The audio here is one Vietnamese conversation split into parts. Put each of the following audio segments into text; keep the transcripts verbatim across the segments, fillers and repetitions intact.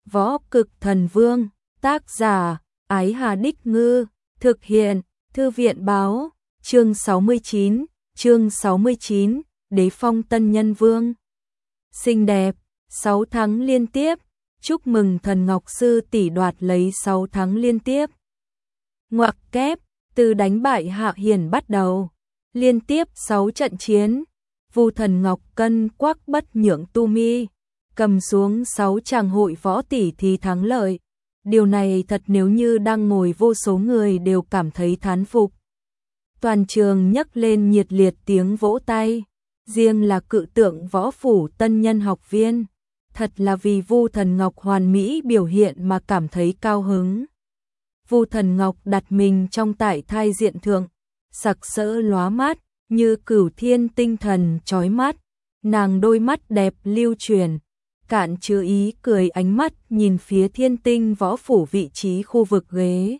Võ Cực Thần Vương, tác giả, Ái Hà Đích Ngư, thực hiện, Thư viện báo, chương sáu mươi chín, chương sáu mươi chín, Đế Phong Tân Nhân Vương. Xinh đẹp, sáu tháng liên tiếp, chúc mừng Thần Ngọc Sư tỷ đoạt lấy sáu tháng liên tiếp. Ngoặc kép, từ đánh bại Hạ Hiển bắt đầu, liên tiếp sáu trận chiến, Vu Thần Ngọc cân quắc bất nhượng tu mi, cầm xuống sáu chàng hội võ tỷ thì thắng lợi. Điều này thật nếu như đang ngồi vô số người đều cảm thấy thán phục. Toàn trường nhấc lên nhiệt liệt tiếng vỗ tay, riêng là cự tượng võ phủ tân nhân học viên, thật là vì Vu Thần Ngọc hoàn mỹ biểu hiện mà cảm thấy cao hứng. Vu Thần Ngọc đặt mình trong tại thai diện thượng, sặc sỡ lóa mắt, như cửu thiên tinh thần chói mắt, nàng đôi mắt đẹp lưu truyền, cạn chứa ý cười ánh mắt nhìn phía Thiên Tinh võ phủ vị trí khu vực ghế.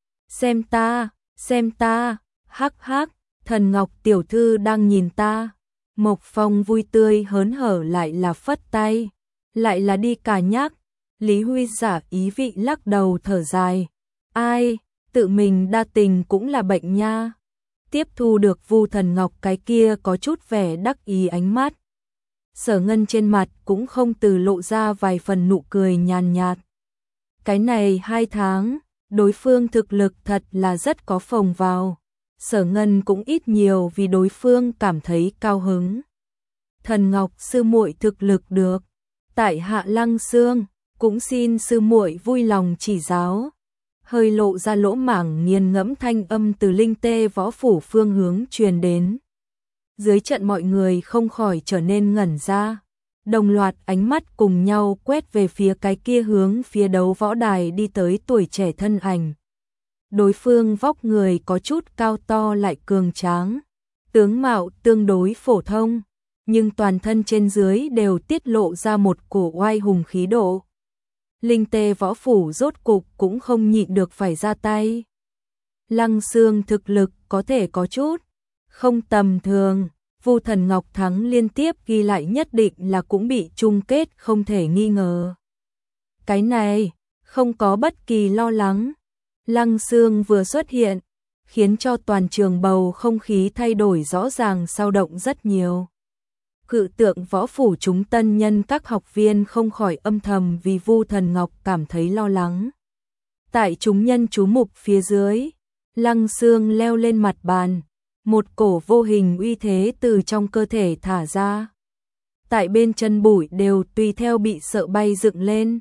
Xem ta, xem ta, hắc hắc, Thần Ngọc tiểu thư đang nhìn ta. Mộc Phong vui tươi hớn hở lại là phất tay, lại là đi cà nhắc. Lý Huy giả ý vị lắc đầu thở dài. Ai, tự mình đa tình cũng là bệnh nha. Tiếp thu được Vu Thần Ngọc cái kia có chút vẻ đắc ý ánh mắt. Sở Ngân trên mặt cũng không từ lộ ra vài phần nụ cười nhàn nhạt. Cái này hai tháng, đối phương thực lực thật là rất có phồng vào. Sở Ngân cũng ít nhiều vì đối phương cảm thấy cao hứng. Thần Ngọc sư muội thực lực được, tại Hạ Lăng Xương, cũng xin sư muội vui lòng chỉ giáo. Hơi lộ ra lỗ mảng nghiền ngẫm thanh âm từ linh tê võ phủ phương hướng truyền đến. Dưới trận mọi người không khỏi trở nên ngẩn ra, đồng loạt ánh mắt cùng nhau quét về phía cái kia hướng phía đấu võ đài đi tới tuổi trẻ thân ảnh. Đối phương vóc người có chút cao to lại cường tráng, tướng mạo tương đối phổ thông, nhưng toàn thân trên dưới đều tiết lộ ra một cổ oai hùng khí độ. Linh tê võ phủ rốt cục cũng không nhịn được phải ra tay. Lăng Xương thực lực có thể có chút không tầm thường, Vu Thần Ngọc thắng liên tiếp ghi lại nhất định là cũng bị chung kết không thể nghi ngờ. Cái này, không có bất kỳ lo lắng. Lăng Xương vừa xuất hiện, khiến cho toàn trường bầu không khí thay đổi rõ ràng sao động rất nhiều. Cự tượng võ phủ chúng tân nhân các học viên không khỏi âm thầm vì Vu Thần Ngọc cảm thấy lo lắng. Tại chúng nhân chú mục phía dưới, Lăng Xương leo lên mặt bàn, một cổ vô hình uy thế từ trong cơ thể thả ra. Tại bên chân bụi đều tùy theo bị sợ bay dựng lên.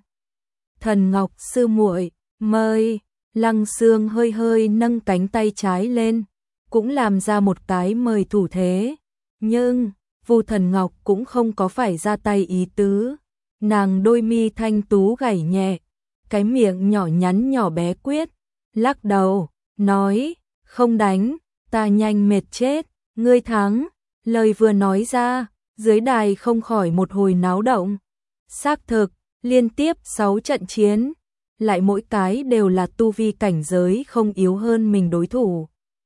Thần Ngọc sư muội, mời. Lăng Xương hơi hơi nâng cánh tay trái lên, cũng làm ra một cái mời thủ thế. Nhưng, Vu Thần Ngọc cũng không có phải ra tay ý tứ. Nàng đôi mi thanh tú gảy nhẹ, cái miệng nhỏ nhắn nhỏ bé quyết, lắc đầu, nói, không đánh, ta nhanh mệt chết, ngươi thắng. Lời vừa nói ra, dưới đài không khỏi một hồi náo động. Xác thực, liên tiếp sáu trận chiến, lại mỗi cái đều là tu vi cảnh giới không yếu hơn mình đối thủ.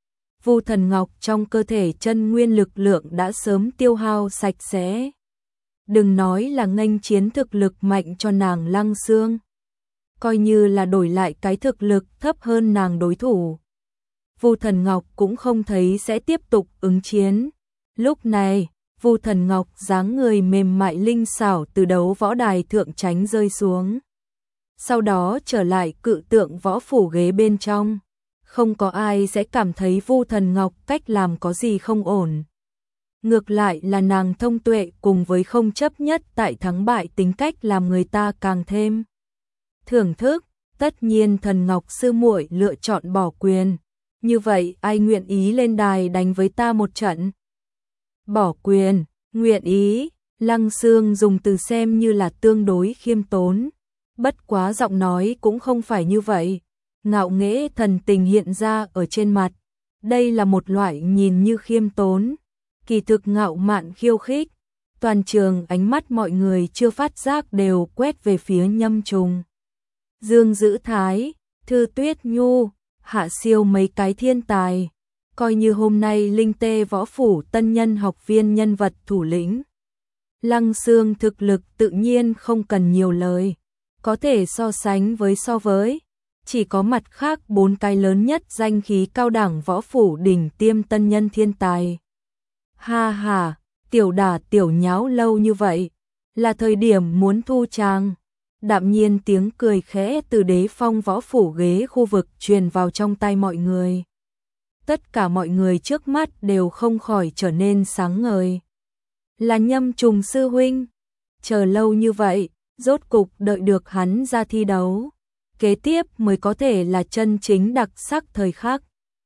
Vu Thần Ngọc trong cơ thể chân nguyên lực lượng đã sớm tiêu hao sạch sẽ. Đừng nói là nghênh chiến thực lực mạnh cho nàng Lăng Xương, coi như là đổi lại cái thực lực thấp hơn nàng đối thủ, Vu Thần Ngọc cũng không thấy sẽ tiếp tục ứng chiến. Lúc này, Vu Thần Ngọc dáng người mềm mại linh xảo từ đấu võ đài thượng tránh rơi xuống. Sau đó trở lại cự tượng võ phủ ghế bên trong. Không có ai sẽ cảm thấy Vu Thần Ngọc cách làm có gì không ổn. Ngược lại là nàng thông tuệ cùng với không chấp nhất tại thắng bại tính cách làm người ta càng thêm thưởng thức. Tất nhiên Thần Ngọc sư muội lựa chọn bỏ quyền. Như vậy ai nguyện ý lên đài đánh với ta một trận? Bỏ quyền, nguyện ý. Lăng Xương dùng từ xem như là tương đối khiêm tốn. Bất quá giọng nói cũng không phải như vậy. Ngạo nghễ thần tình hiện ra ở trên mặt. Đây là một loại nhìn như khiêm tốn, kỳ thực ngạo mạn khiêu khích. Toàn trường ánh mắt mọi người chưa phát giác đều quét về phía Nhâm Trùng, Dương Dữ Thái, Thư Tuyết Nhu, Hạ Siêu mấy cái thiên tài. Coi như hôm nay linh tê võ phủ tân nhân học viên nhân vật thủ lĩnh. Lăng Xương thực lực tự nhiên không cần nhiều lời. có thể so sánh với so với, chỉ có mặt khác bốn cái lớn nhất danh khí cao đẳng võ phủ đỉnh tiêm tân nhân thiên tài. Ha ha, tiểu đả tiểu nháo lâu như vậy, là thời điểm muốn thu chàng. Đạm nhiên tiếng cười khẽ từ Đế Phong võ phủ ghế khu vực truyền vào trong tai mọi người. Tất cả mọi người trước mắt đều không khỏi trở nên sáng ngời. Là Nhâm Trùng sư huynh, chờ lâu như vậy, rốt cục đợi được hắn ra thi đấu. Kế tiếp mới có thể là chân chính đặc sắc thời khắc.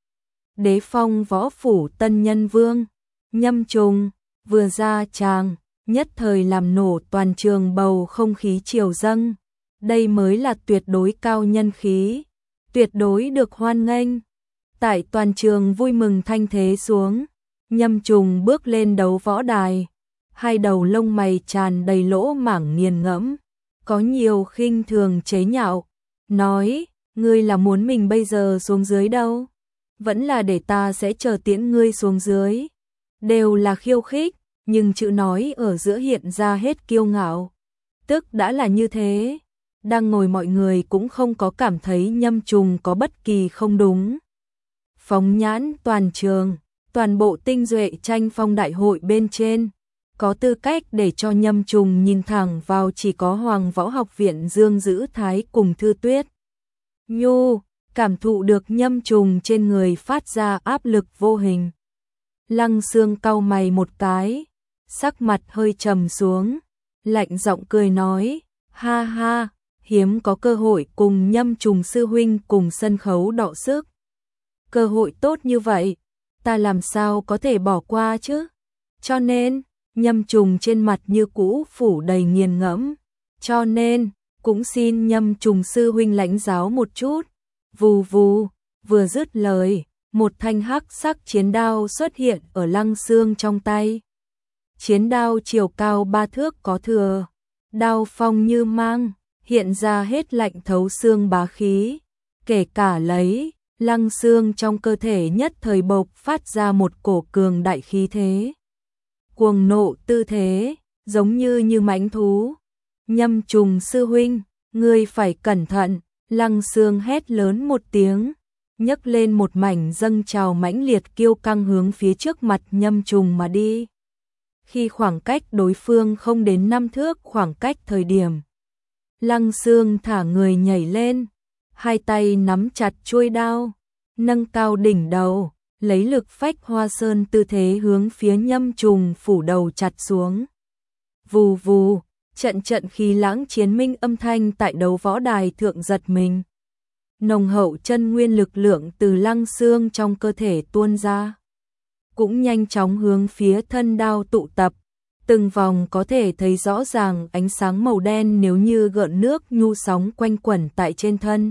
Đế Phong võ phủ tân nhân vương, Nhâm Trùng, vừa ra tràng, nhất thời làm nổ toàn trường bầu không khí triều dâng. Đây mới là tuyệt đối cao nhân khí, tuyệt đối được hoan nghênh. Tại toàn trường vui mừng thanh thế xuống, Nhâm Trùng bước lên đấu võ đài, hai đầu lông mày tràn đầy lỗ mảng nghiền ngẫm, có nhiều khinh thường chế nhạo, nói, ngươi là muốn mình bây giờ xuống dưới đâu, vẫn là để ta sẽ chờ tiễn ngươi xuống dưới. Đều là khiêu khích, nhưng chữ nói ở giữa hiện ra hết kiêu ngạo, tức đã là như thế. Đang ngồi mọi người cũng không có cảm thấy Nhâm Trùng có bất kỳ không đúng. Phóng nhãn toàn trường, toàn bộ tinh duệ tranh phong đại hội bên trên, có tư cách để cho Nhâm Trùng nhìn thẳng vào chỉ có Hoàng Võ Học Viện Dương Dữ Thái cùng Thư Tuyết. Nhu, cảm thụ được Nhâm Trùng trên người phát ra áp lực vô hình. Lăng Xương cau mày một cái, sắc mặt hơi trầm xuống, lạnh giọng cười nói, ha ha, hiếm có cơ hội cùng Nhâm Trùng sư huynh cùng sân khấu đọ sức. Cơ hội tốt như vậy, ta làm sao có thể bỏ qua chứ? Cho nên, Nhâm Trùng trên mặt như cũ phủ đầy nghiền ngẫm. Cho nên, cũng xin Nhâm Trùng sư huynh lãnh giáo một chút. Vù vù, vừa dứt lời, một thanh hắc sắc chiến đao xuất hiện ở Lăng Xương trong tay. Chiến đao chiều cao ba thước có thừa, đao phong như mang, hiện ra hết lạnh thấu xương bá khí, kể cả lấy, Lăng Xương trong cơ thể nhất thời bộc phát ra một cổ cường đại khí thế. Cuồng nộ tư thế, giống như như mãnh thú. Nhâm Trùng sư huynh, ngươi phải cẩn thận, Lăng Xương hét lớn một tiếng, nhấc lên một mảnh dâng trào mãnh liệt kiêu căng hướng phía trước mặt Nhâm Trùng mà đi. Khi khoảng cách đối phương không đến năm thước khoảng cách thời điểm, Lăng Xương thả người nhảy lên, hai tay nắm chặt chuôi đao, nâng cao đỉnh đầu, lấy lực phách hoa sơn tư thế hướng phía Nhâm Trùng phủ đầu chặt xuống. Vù vù, trận trận khí lãng chiến minh âm thanh tại đấu võ đài thượng giật mình. Nồng hậu chân nguyên lực lượng từ Lăng Xương trong cơ thể tuôn ra, cũng nhanh chóng hướng phía thân đao tụ tập. Từng vòng có thể thấy rõ ràng ánh sáng màu đen nếu như gợn nước nhu sóng quanh quẩn tại trên thân.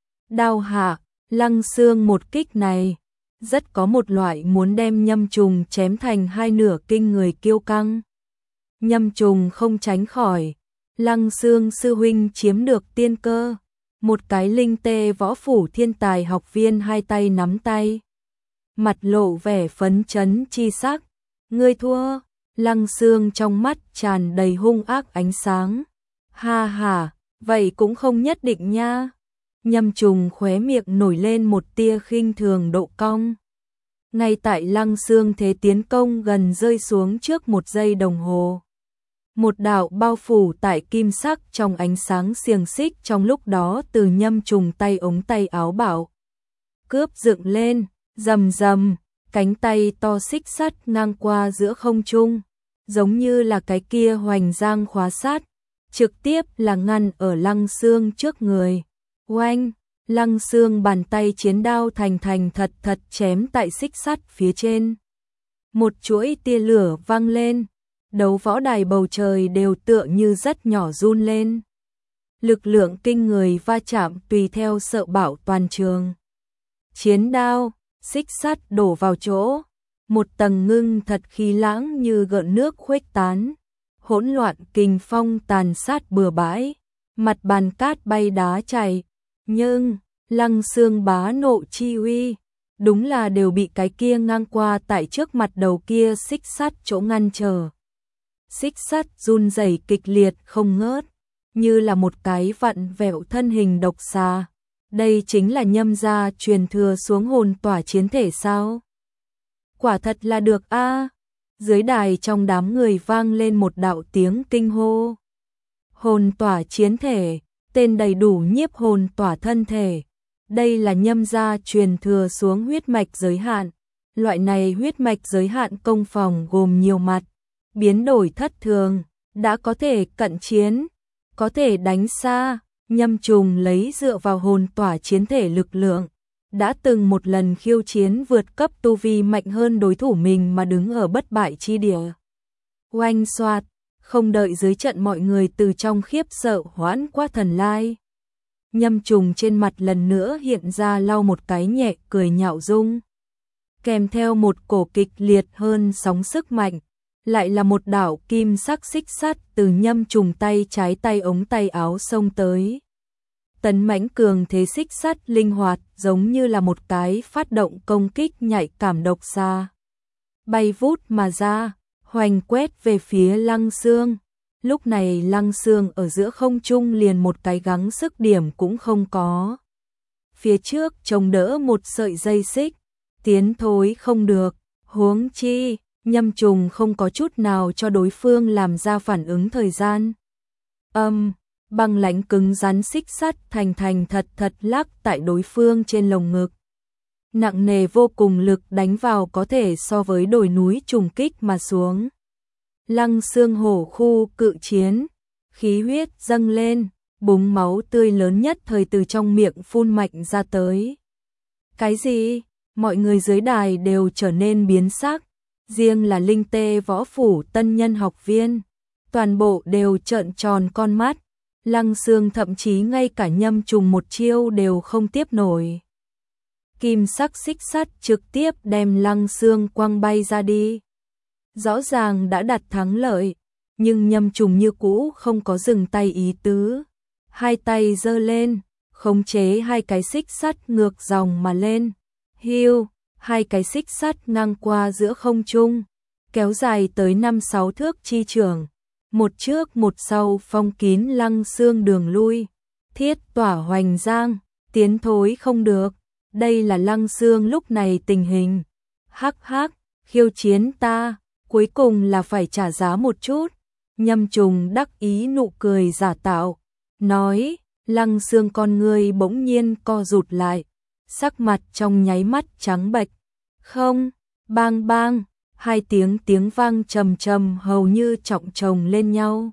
Đao hạ, Lăng Xương một kích này, rất có một loại muốn đem Nhâm Trùng chém thành hai nửa kinh người kiêu căng. Nhâm Trùng không tránh khỏi, Lăng Xương sư huynh chiếm được tiên cơ. Một cái linh tê võ phủ thiên tài học viên hai tay nắm tay, mặt lộ vẻ phấn chấn chi sắc. Ngươi thua. Lăng Xương trong mắt tràn đầy hung ác ánh sáng. Ha ha, vậy cũng không nhất định nha. Nhâm Trùng khóe miệng nổi lên một tia khinh thường độ cong. Ngay tại Lăng Xương thế tiến công gần rơi xuống trước một giây đồng hồ, một đạo bao phủ tại kim sắc trong ánh sáng xiềng xích trong lúc đó từ Nhâm Trùng tay ống tay áo bảo cướp dựng lên, rầm rầm, cánh tay to xích sắt ngang qua giữa không trung, giống như là cái kia hoành giang khóa sát, trực tiếp là ngăn ở Lăng Xương trước người. Oanh, Lăng Xương bàn tay chiến đao thành thành thật thật chém tại xích sắt phía trên. Một chuỗi tia lửa vang lên, đấu võ đài bầu trời đều tựa như rất nhỏ run lên. Lực lượng kinh người va chạm tùy theo sợ bạo toàn trường. Chiến đao, xích sắt đổ vào chỗ, một tầng ngưng thật khí lãng như gợn nước khuếch tán, hỗn loạn kình phong tàn sát bừa bãi, mặt bàn cát bay đá chảy, nhưng Lăng Xương bá nộ chi uy, đúng là đều bị cái kia ngang qua tại trước mặt đầu kia xích sắt chỗ ngăn trở. Xích sắt run rẩy kịch liệt không ngớt, như là một cái vặn vẹo thân hình độc xà. Đây chính là Nhâm gia truyền thừa xuống hồn tỏa chiến thể sao? Quả thật là được a. À. Dưới đài trong đám người vang lên một đạo tiếng kinh hô. Hồn tỏa chiến thể, tên đầy đủ nhiếp hồn tỏa thân thể. Đây là Nhâm gia truyền thừa xuống huyết mạch giới hạn. Loại này huyết mạch giới hạn công phòng gồm nhiều mặt, biến đổi thất thường, đã có thể cận chiến, có thể đánh xa. Nhâm Trùng lấy dựa vào hồn tỏa chiến thể lực lượng, đã từng một lần khiêu chiến vượt cấp tu vi mạnh hơn đối thủ mình mà đứng ở bất bại chi địa. Oanh xoạt, không đợi dưới trận mọi người từ trong khiếp sợ hoãn qua thần lai. Nhâm Trùng trên mặt lần nữa hiện ra lau một cái nhẹ cười nhạo dung. Kèm theo một cổ kịch liệt hơn sóng sức mạnh, lại là một đạo kim sắc xích sắt từ Nhâm Trùng tay trái tay ống tay áo xông tới. Tấn mãnh cường thế xích sắt linh hoạt giống như là một cái phát động công kích nhạy cảm độc xa. Bay vút mà ra, hoành quét về phía Lăng Xương. Lúc này Lăng Xương ở giữa không trung liền một cái gắng sức điểm cũng không có. Phía trước chống đỡ một sợi dây xích, tiến thối không được, huống chi, Nhâm Trùng không có chút nào cho đối phương làm ra phản ứng thời gian. Âm, băng lãnh cứng rắn xích sắt thành thành thật thật lắc tại đối phương trên lồng ngực. Nặng nề vô cùng lực đánh vào có thể so với đồi núi trùng kích mà xuống. Lăng Xương hổ khu cự chiến, khí huyết dâng lên, búng máu tươi lớn nhất thời từ trong miệng phun mạnh ra tới. Cái gì? Mọi người dưới đài đều trở nên biến sắc, riêng là Linh Tê Võ Phủ tân nhân học viên, toàn bộ đều trợn tròn con mắt. Lăng Xương thậm chí ngay cả Nhâm Trùng một chiêu đều không tiếp nổi. Kim sắc xích sắt trực tiếp đem Lăng Xương quăng bay ra đi. Rõ ràng đã đặt thắng lợi, nhưng Nhâm Trùng như cũ không có dừng tay ý tứ. Hai tay giơ lên, khống chế hai cái xích sắt ngược dòng mà lên. Hiu, hai cái xích sắt ngang qua giữa không trung, kéo dài tới năm sáu thước chi trường. Một trước một sau phong kín Lăng Xương đường lui. Thiết tỏa hoành giang, tiến thối không được. Đây là Lăng Xương lúc này tình hình. Hắc hắc, khiêu chiến ta, cuối cùng là phải trả giá một chút. Nhâm Trùng đắc ý nụ cười giả tạo, nói. Lăng Xương con ngươi bỗng nhiên co rụt lại, sắc mặt trong nháy mắt trắng bệch. Không, bang bang, hai tiếng tiếng vang trầm trầm hầu như trọng chồng lên nhau.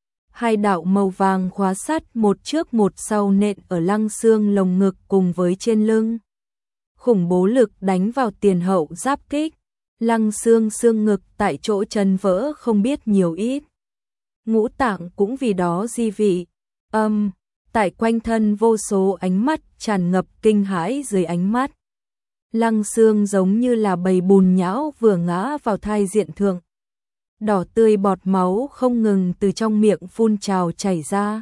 Hai đạo màu vàng khóa sắt một trước một sau nện ở Lăng Xương lồng ngực cùng với trên lưng. Khủng bố lực đánh vào tiền hậu giáp kích, Lăng Xương xương ngực tại chỗ chân vỡ không biết nhiều ít. Ngũ tạng cũng vì đó di vị. Âm, tại quanh thân vô số ánh mắt tràn ngập kinh hãi dưới ánh mắt. Lăng Xương giống như là bầy bùn nhão vừa ngã vào thai diện thượng. Đỏ tươi bọt máu không ngừng từ trong miệng phun trào chảy ra.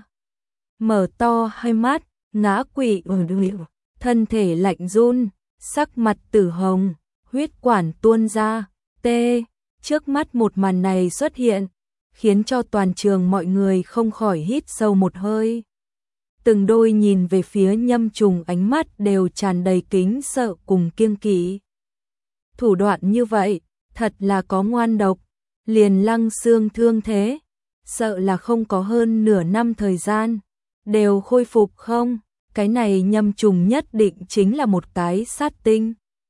Mở to hai mắt, ngã quỵ ở đường, thân thể lạnh run, sắc mặt tử hồng, huyết quản tuôn ra. Tê, trước mắt một màn này xuất hiện, khiến cho toàn trường mọi người không khỏi hít sâu một hơi. Từng đôi nhìn về phía Nhâm Trùng ánh mắt đều tràn đầy kính sợ cùng kiêng kỵ. Thủ đoạn như vậy, thật là có ngoan độc, liền Lăng Xương thương thế, sợ là không có hơn nửa năm thời gian, đều khôi phục không, cái này Nhâm Trùng nhất định chính là một cái sát tinh.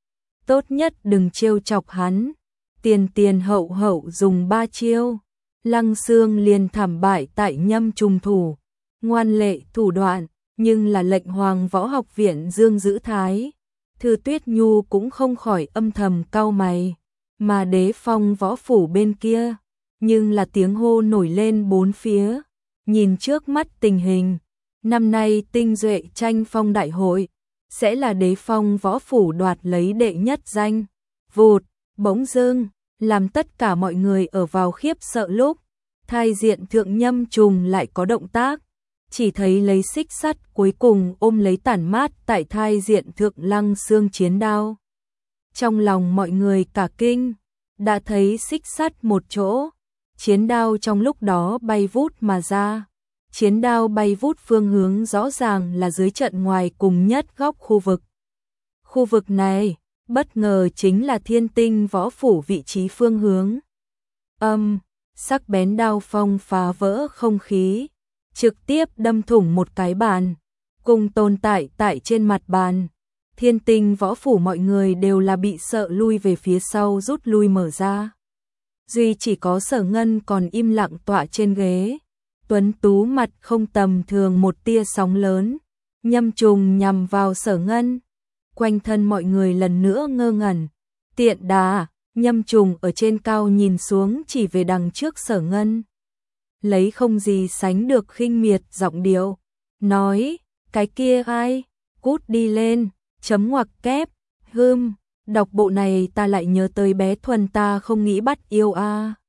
Tốt nhất đừng trêu chọc hắn, tiền tiền hậu hậu dùng ba chiêu, Lăng Xương liền thảm bại tại Nhâm Trùng thủ. Ngoan lệ thủ đoạn, nhưng là lệnh Hoàng Võ Học Viện Dương giữ thái. Thư Tuyết Nhu cũng không khỏi âm thầm cau mày, mà Đế Phong Võ Phủ bên kia, nhưng là tiếng hô nổi lên bốn phía. Nhìn trước mắt tình hình, năm nay tinh duệ tranh phong đại hội, sẽ là Đế Phong Võ Phủ đoạt lấy đệ nhất danh. Vụt, bỗng dưng, làm tất cả mọi người ở vào khiếp sợ lúc, thai diện thượng Nhâm Trùng lại có động tác. Chỉ thấy lấy xích sắt cuối cùng ôm lấy tản mát tại thai diện thượng Lăng Xương chiến đao. Trong lòng mọi người cả kinh, đã thấy xích sắt một chỗ, chiến đao trong lúc đó bay vút mà ra. chiến đao bay vút phương hướng rõ ràng là dưới trận ngoài cùng nhất góc khu vực. Khu vực này, bất ngờ chính là Thiên Tinh võ phủ vị trí phương hướng. Âm, sắc bén đao phong phá vỡ không khí, trực tiếp đâm thủng một cái bàn, cùng tồn tại tại trên mặt bàn. Thiên Tinh võ phủ mọi người đều là bị sợ lui về phía sau rút lui mở ra. Duy chỉ có Sở Ngân còn im lặng tọa trên ghế. Tuấn tú mặt không tầm thường một tia sóng lớn, nhâm trùng nhằm vào Sở Ngân. Quanh thân mọi người lần nữa ngơ ngẩn. Tiện đà, nhâm trùng ở trên cao nhìn xuống chỉ về đằng trước Sở Ngân. Lấy không gì sánh được khinh miệt giọng điệu, nói, cái kia ai, cút đi lên, chấm ngoặc kép, hưm, đọc bộ này ta lại nhớ tới bé Thuần ta không nghĩ bắt yêu a.